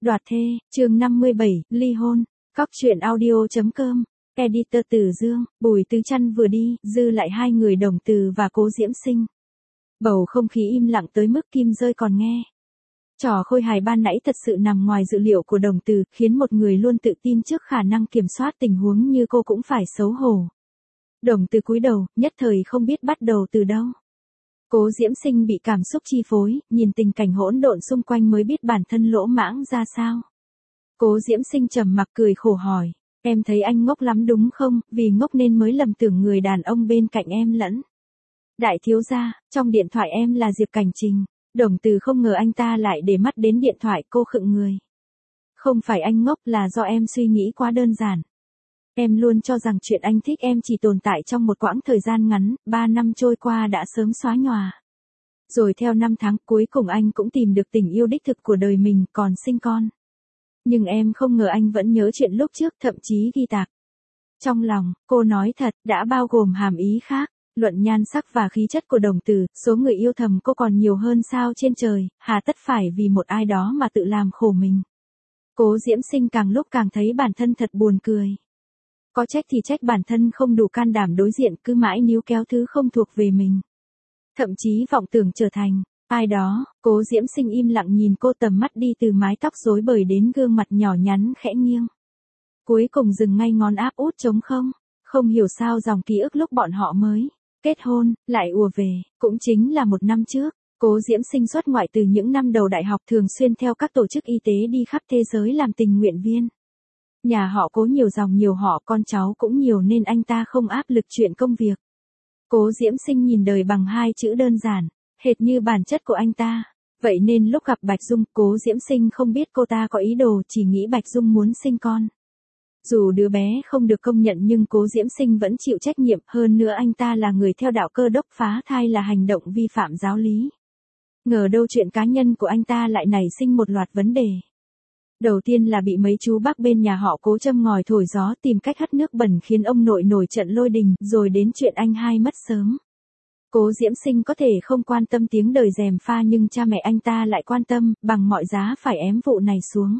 Đoạt thê, chương 57, ly hôn. Cóc truyện audio.com. Editor Từ Dương, Bùi Tứ Trăn vừa đi, dư lại hai người Đồng Từ và Cố Diễm Sinh. Bầu không khí im lặng tới mức Kim Dơi còn nghe. Trò khôi hài ban nãy thật sự nằm ngoài dự liệu của Đồng Từ, khiến một người luôn tự tin trước khả năng kiểm soát tình huống như cô cũng phải xấu hổ. Đồng Từ cúi đầu, nhất thời không biết bắt đầu từ đâu. Cố Diễm Sinh bị cảm xúc chi phối, nhìn tình cảnh hỗn độn xung quanh mới biết bản thân lỗ mãng ra sao. Cố Diễm Sinh trầm mặc cười khổ hỏi, em thấy anh ngốc lắm đúng không, vì ngốc nên mới lầm tưởng người đàn ông bên cạnh em lẫn. Đại thiếu gia, trong điện thoại em là Diệp Cảnh Trình. Đồng Từ không ngờ anh ta lại để mắt đến điện thoại, cô khựng người. Không phải anh ngốc, là do em suy nghĩ quá đơn giản. Em luôn cho rằng chuyện anh thích em chỉ tồn tại trong một quãng thời gian ngắn, 3 năm trôi qua đã sớm xóa nhòa. Rồi theo 5 tháng cuối cùng anh cũng tìm được tình yêu đích thực của đời mình, còn sinh con. Nhưng em không ngờ anh vẫn nhớ chuyện lúc trước, thậm chí ghi tạc. Trong lòng, cô nói thật, đã bao gồm hàm ý khác. Luận nhan sắc và khí chất của Đồng Từ, số người yêu thầm cô còn nhiều hơn sao trên trời, hà tất phải vì một ai đó mà tự làm khổ mình. Cố Diễm Sinh càng lúc càng thấy bản thân thật buồn cười. Có trách thì trách bản thân không đủ can đảm đối diện, cứ mãi níu kéo thứ không thuộc về mình. Thậm chí vọng tưởng trở thành ai đó. Cố Diễm Sinh im lặng nhìn cô, tầm mắt đi từ mái tóc rối bời đến gương mặt nhỏ nhắn khẽ nghiêng. Cuối cùng dừng ngay ngón áp út trống không. Không hiểu sao dòng ký ức lúc bọn họ mới kết hôn lại ùa về, cũng chính là 1 năm trước. Cố Diễm Sinh xuất ngoại từ những năm đầu đại học, thường xuyên theo các tổ chức y tế đi khắp thế giới làm tình nguyện viên. Nhà họ Cố nhiều dòng nhiều họ, con cháu cũng nhiều nên anh ta không áp lực chuyện công việc. Cố Diễm Sinh nhìn đời bằng 2 chữ đơn giản, hệt như bản chất của anh ta. Vậy nên lúc gặp Bạch Dung, Cố Diễm Sinh không biết cô ta có ý đồ, chỉ nghĩ Bạch Dung muốn sinh con. Dù đứa bé không được công nhận nhưng Cố Diễm Sinh vẫn chịu trách nhiệm, hơn nữa anh ta là người theo đạo Cơ Đốc, phá thai là hành động vi phạm giáo lý. Ngờ đâu chuyện cá nhân của anh ta lại nảy sinh một loạt vấn đề. Đầu tiên là bị mấy chú bác bên nhà họ Cố châm ngòi thổi gió, tìm cách hất nước bẩn khiến ông nội nổi trận lôi đình, rồi đến chuyện anh hai mất sớm. Cố Diễm Sinh có thể không quan tâm tiếng đời gièm pha nhưng cha mẹ anh ta lại quan tâm, bằng mọi giá phải ém vụ này xuống.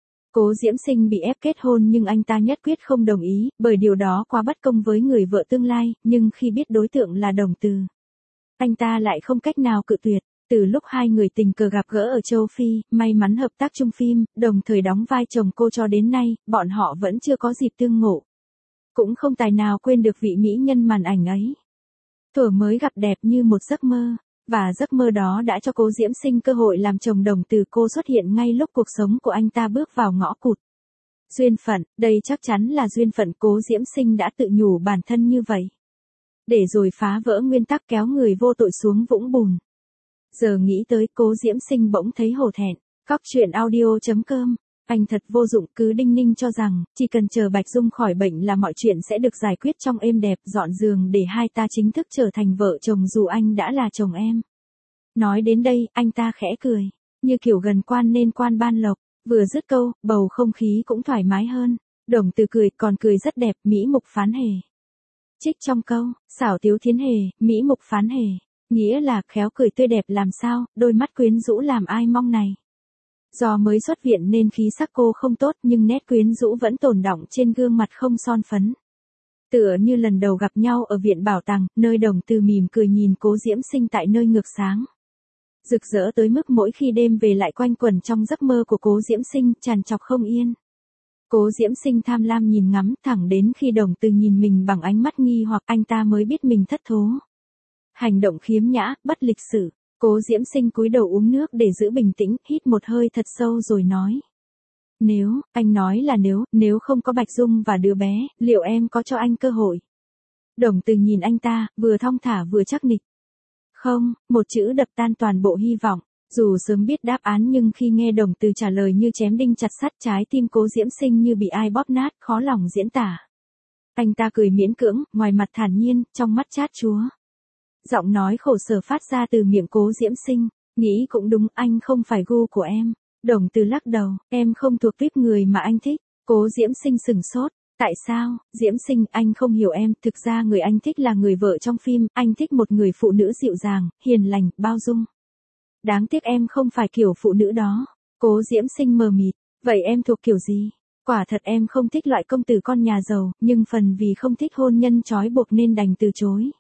Cố Diễm Sinh bị ép kết hôn nhưng anh ta nhất quyết không đồng ý, bởi điều đó quá bất công với người vợ tương lai, nhưng khi biết đối tượng là Đồng Từ, anh ta lại không cách nào cự tuyệt. Từ lúc hai người tình cờ gặp gỡ ở châu Phi, may mắn hợp tác chung phim, đồng thời đóng vai chồng cô cho đến nay, bọn họ vẫn chưa có dịp tương ngộ. Cũng không tài nào quên được vị mỹ nhân màn ảnh ấy. Thuở mới gặp đẹp như một giấc mơ, và giấc mơ đó đã cho Cố Diễm Sinh cơ hội làm chồng Đồng Từ. Cô xuất hiện ngay lúc cuộc sống của anh ta bước vào ngõ cụt. Duyên phận, đây chắc chắn là duyên phận, Cố Diễm Sinh đã tự nhủ bản thân như vậy. Để rồi phá vỡ nguyên tắc, kéo người vô tội xuống vũng bùn. Giờ nghĩ tới, Cố Diễm Sinh bỗng thấy hổ thẹn. Cóc truyện audio.com. Anh thật vô dụng, cứ đinh ninh cho rằng, chỉ cần chờ Bạch Dung khỏi bệnh là mọi chuyện sẽ được giải quyết trong êm đẹp, dọn giường để hai ta chính thức trở thành vợ chồng dù anh đã là chồng em. Nói đến đây, anh ta khẽ cười, như kiểu gần quan nên quan ban lộc. Vừa dứt câu, bầu không khí cũng thoải mái hơn. Đồng Từ cười, còn cười rất đẹp, mỹ mục phán hề. Trích trong câu, xảo tiếu thiến hề, mỹ mục phán hề. Nghĩa là khéo cười tươi đẹp làm sao, đôi mắt quyến rũ làm ai mong này. Do mới xuất viện nên khí sắc cô không tốt nhưng nét quyến rũ vẫn tồn đọng trên gương mặt không son phấn. Tựa như lần đầu gặp nhau ở viện bảo tàng, nơi Đồng Từ mỉm cười nhìn Cố Diễm Sinh tại nơi ngược sáng. Rực rỡ tới mức mỗi khi đêm về lại quanh quẩn trong giấc mơ của Cố Diễm Sinh, trằn trọc không yên. Cố Diễm Sinh tham lam nhìn ngắm, thẳng đến khi Đồng Từ nhìn mình bằng ánh mắt nghi hoặc, anh ta mới biết mình thất thố. Hành động khiếm nhã, bất lịch sự. Cố Diễm Sinh cúi đầu uống nước để giữ bình tĩnh, hít một hơi thật sâu rồi nói. Nếu, anh nói là nếu không có Bạch Dung và đứa bé, liệu em có cho anh cơ hội? Đồng Từ nhìn anh ta, vừa thong thả vừa chắc nịch. Không, một chữ đập tan toàn bộ hy vọng. Dù sớm biết đáp án nhưng khi nghe Đồng Từ trả lời như chém đinh chặt sắt, trái tim Cố Diễm Sinh như bị ai bóp nát, khó lòng diễn tả. Anh ta cười miễn cưỡng, ngoài mặt thản nhiên, trong mắt chát chúa. Giọng nói khổ sở phát ra từ miệng Cố Diễm Sinh. Nghĩ cũng đúng, anh không phải gu của em. Đồng Từ lắc đầu, em không thuộc tuýp người mà anh thích. Cố Diễm Sinh sừng sốt. Tại sao, Diễm Sinh, anh không hiểu em, thực ra người anh thích là người vợ trong phim, anh thích một người phụ nữ dịu dàng, hiền lành, bao dung. Đáng tiếc em không phải kiểu phụ nữ đó. Cố Diễm Sinh mờ mịt, Vậy em thuộc kiểu gì? Quả thật em không thích loại công tử con nhà giàu, nhưng phần vì không thích hôn nhân trói buộc nên đành từ chối.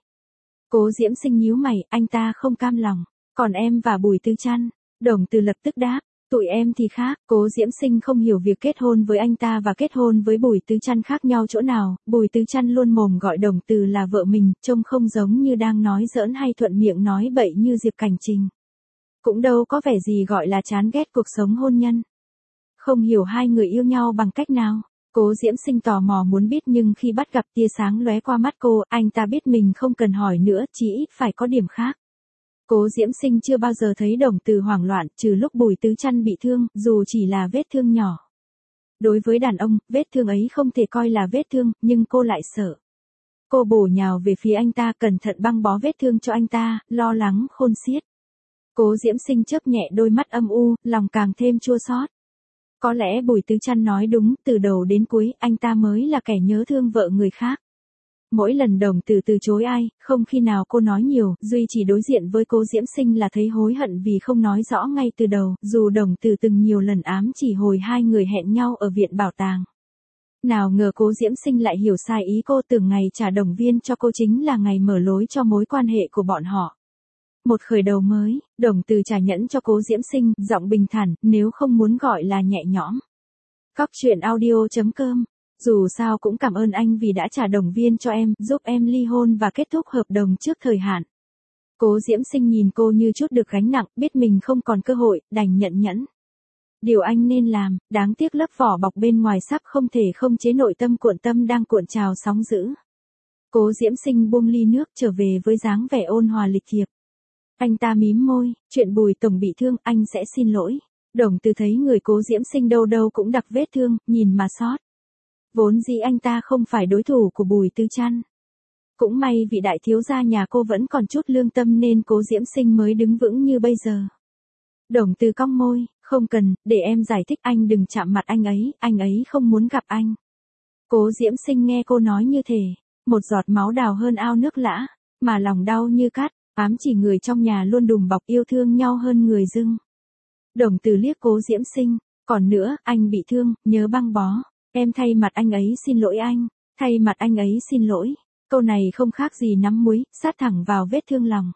Cố Diễm Sinh nhíu mày, anh ta không cam lòng. Còn em và Bùi Tứ Trăn? Đồng Từ lập tức đáp, tụi em thì khác. Cố Diễm Sinh không hiểu việc kết hôn với anh ta và kết hôn với Bùi Tứ Trăn khác nhau chỗ nào. Bùi Tứ Trăn luôn mồm gọi Đồng Từ là vợ mình, trông không giống như đang nói giỡn hay thuận miệng nói bậy như Diệp Cảnh Trình. Cũng đâu có vẻ gì gọi là chán ghét cuộc sống hôn nhân. Không hiểu hai người yêu nhau bằng cách nào. Cố Diễm Sinh tò mò muốn biết, nhưng khi bắt gặp tia sáng lóe qua mắt cô, anh ta biết mình không cần hỏi nữa, chỉ ít phải có điểm khác. Cố Diễm Sinh chưa bao giờ thấy Đồng Từ hoảng loạn, trừ lúc Bùi Tứ Trăn bị thương, dù chỉ là vết thương nhỏ. Đối với đàn ông, vết thương ấy không thể coi là vết thương, nhưng cô lại sợ. Cô bổ nhào về phía anh ta, cẩn thận băng bó vết thương cho anh ta, lo lắng khôn xiết. Cố Diễm Sinh chớp nhẹ đôi mắt âm u, lòng càng thêm chua xót. Có lẽ Bùi Tứ Trăn nói đúng, từ đầu đến cuối, anh ta mới là kẻ nhớ thương vợ người khác. Mỗi lần Đồng Từ từ chối ai, không khi nào cô nói nhiều, duy chỉ đối diện với Cố Diễm Sinh là thấy hối hận vì không nói rõ ngay từ đầu, dù Đồng Từ từng nhiều lần ám chỉ hồi hai người hẹn nhau ở viện bảo tàng. Nào ngờ Cố Diễm Sinh lại hiểu sai ý cô, tưởng ngày trả đồng viên cho cô chính là ngày mở lối cho mối quan hệ của bọn họ. Một khởi đầu mới, Đồng Từ trả nhẫn cho Cố Diễm Sinh, giọng bình thản, nếu không muốn gọi là nhẹ nhõm. Cóc truyện audio.com. Dù sao cũng cảm ơn anh vì đã trả đồng viên cho em, giúp em ly hôn và kết thúc hợp đồng trước thời hạn. Cố Diễm Sinh nhìn cô như chút được gánh nặng, biết mình không còn cơ hội, đành nhận nhẫn. Điều anh nên làm, đáng tiếc lớp vỏ bọc bên ngoài sắp không thể không chế nội tâm cuộn tâm đang cuộn trào sóng dữ. Cố Diễm Sinh buông ly nước trở về với dáng vẻ ôn hòa lịch thiệp. Anh ta mím môi, chuyện Bùi tổng bị thương, anh sẽ xin lỗi. Đồng Từ thấy người Cố Diễm Sinh đâu đâu cũng đặc vết thương, nhìn mà xót. Vốn dĩ anh ta không phải đối thủ của Bùi Tứ Trăn. Cũng may vị đại thiếu gia nhà cô vẫn còn chút lương tâm nên Cố Diễm Sinh mới đứng vững như bây giờ. Đồng Từ cong môi, không cần, để em giải thích, anh đừng chạm mặt anh ấy không muốn gặp anh. Cố Diễm Sinh nghe cô nói như thế, một giọt máu đào hơn ao nước lã, mà lòng đau như cắt, ám chỉ người trong nhà luôn đùm bọc yêu thương nhau hơn người dưng. Đồng Từ liếc Cố Diễm Sinh, còn nữa, anh bị thương, nhớ băng bó. Em thay mặt anh ấy xin lỗi anh, thay mặt anh ấy xin lỗi. Câu này không khác gì nắm muối, sát thẳng vào vết thương lòng.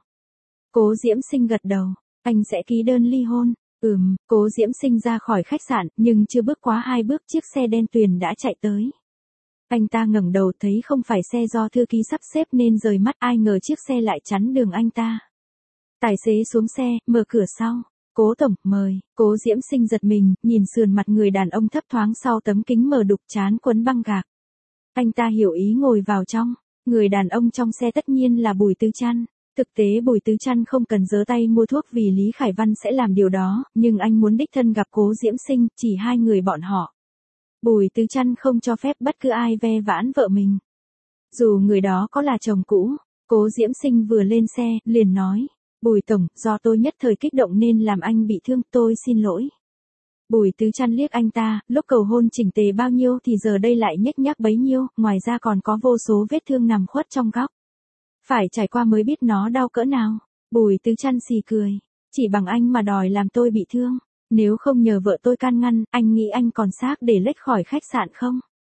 Cố Diễm Sinh gật đầu, anh sẽ ký đơn ly hôn. Cố Diễm Sinh ra khỏi khách sạn, nhưng chưa bước quá 2 bước chiếc xe đen tuyền đã chạy tới. Anh ta ngẩng đầu thấy không phải xe do thư ký sắp xếp nên rời mắt, ai ngờ chiếc xe lại chắn đường anh ta. Tài xế xuống xe, mở cửa sau. Cố tổng, mời. Cố Diễm Sinh giật mình, nhìn sườn mặt người đàn ông thấp thoáng sau tấm kính mờ đục, trán quấn băng gạc. Anh ta hiểu ý ngồi vào trong. Người đàn ông trong xe tất nhiên là Bùi Tứ Trăn. Thực tế Bùi Tứ Trăn không cần giơ tay mua thuốc vì Lý Khải Văn sẽ làm điều đó, nhưng anh muốn đích thân gặp Cố Diễm Sinh, chỉ hai người bọn họ. Bùi Tứ Trăn không cho phép bất cứ ai ve vãn vợ mình. Dù người đó có là chồng cũ. Cố Diễm Sinh vừa lên xe, liền nói. Bùi tổng, do tôi nhất thời kích động nên làm anh bị thương, tôi xin lỗi. Bùi Tứ Trăn liếc anh ta, lúc cầu hôn chỉnh tề bao nhiêu thì giờ đây lại nhếch nhác bấy nhiêu, ngoài ra còn có vô số vết thương nằm khuất trong góc. Phải trải qua mới biết nó đau cỡ nào. Bùi Tứ Trăn xì cười, chỉ bằng anh mà đòi làm tôi bị thương. Nếu không nhờ vợ tôi can ngăn, anh nghĩ anh còn xác để lếch khỏi khách sạn không?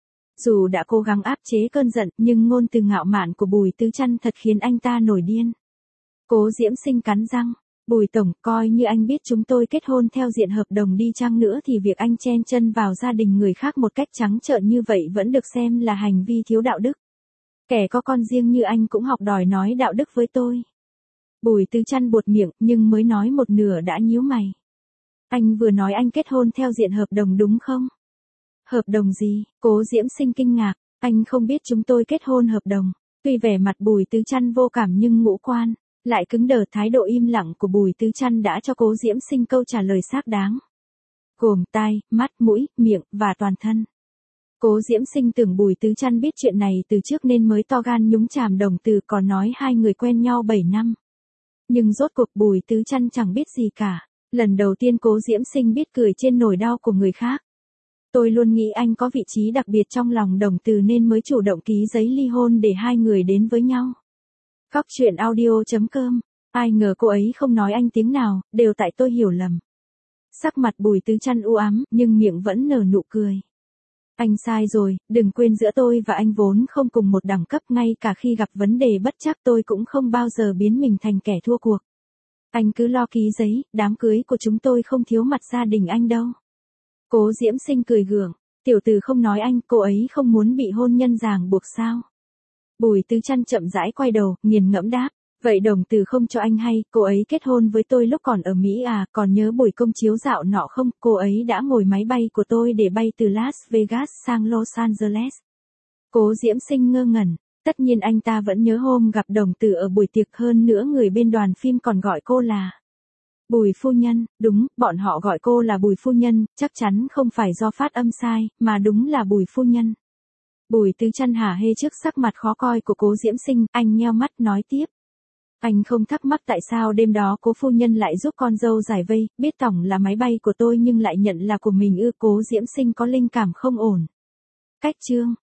Dù đã cố gắng áp chế cơn giận, nhưng ngôn từ ngạo mạn của Bùi Tứ Trăn thật khiến anh ta nổi điên. Cố Diễm Sinh cắn răng, Bùi tổng, coi như anh biết chúng tôi kết hôn theo diện hợp đồng đi chăng nữa thì việc anh chen chân vào gia đình người khác một cách trắng trợn như vậy vẫn được xem là hành vi thiếu đạo đức. Kẻ có con riêng như anh cũng học đòi nói đạo đức với tôi. Bùi Tứ Trăn buột miệng, nhưng mới nói một nửa đã nhíu mày. Anh vừa nói anh kết hôn theo diện hợp đồng đúng không? Hợp đồng gì? Cố Diễm Sinh kinh ngạc, anh không biết chúng tôi kết hôn hợp đồng. Tuy vẻ mặt Bùi Tứ Trăn vô cảm nhưng ngũ quan lại cứng đờ, thái độ im lặng của Bùi Tứ Trăn đã cho Cố Diễm Sinh câu trả lời xác đáng. Gồm tai, mắt, mũi, miệng, và toàn thân. Cố Diễm Sinh tưởng Bùi Tứ Trăn biết chuyện này từ trước nên mới to gan nhúng chàm Đồng Từ, còn nói hai người quen nhau 7 năm. Nhưng rốt cuộc Bùi Tứ Trăn chẳng biết gì cả. Lần đầu tiên Cố Diễm Sinh biết cười trên nỗi đau của người khác. Tôi luôn nghĩ anh có vị trí đặc biệt trong lòng Đồng Từ nên mới chủ động ký giấy ly hôn để hai người đến với nhau. Cóc truyện audio.com. Ai ngờ cô ấy không nói anh tiếng nào, đều tại tôi hiểu lầm. Sắc mặt Bùi Tứ Trăn u ám, nhưng miệng vẫn nở nụ cười. Anh sai rồi, đừng quên giữa tôi và anh vốn không cùng một đẳng cấp, ngay cả khi gặp vấn đề bất trắc tôi cũng không bao giờ biến mình thành kẻ thua cuộc. Anh cứ lo ký giấy, đám cưới của chúng tôi không thiếu mặt gia đình anh đâu. Cố Diễm Sinh cười gượng, tiểu tử không nói anh, cô ấy không muốn bị hôn nhân ràng buộc sao? Bùi Tứ Trăn chậm rãi quay đầu, nghiền ngẫm đáp. Vậy đồng từ không cho anh hay, cô ấy kết hôn với tôi lúc còn ở Mỹ à, còn nhớ buổi công chiếu dạo nọ không, cô ấy đã ngồi máy bay của tôi để bay từ Las Vegas sang Los Angeles. Cố Diễm Sinh ngơ ngẩn, tất nhiên anh ta vẫn nhớ hôm gặp đồng từ ở buổi tiệc, hơn nữa người bên đoàn phim còn gọi cô là Bùi phu nhân, đúng, bọn họ gọi cô là Bùi phu nhân, chắc chắn không phải do phát âm sai, mà đúng là Bùi phu nhân. Bùi Tứ Trăn hả hê trước sắc mặt khó coi của Cố Diễm Sinh, anh nheo mắt nói tiếp. Anh không thắc mắc tại sao đêm đó Cố phu nhân lại giúp con dâu giải vây, biết tổng là máy bay của tôi nhưng lại nhận là của mình ư? Cố Diễm Sinh có linh cảm không ổn. Cách chương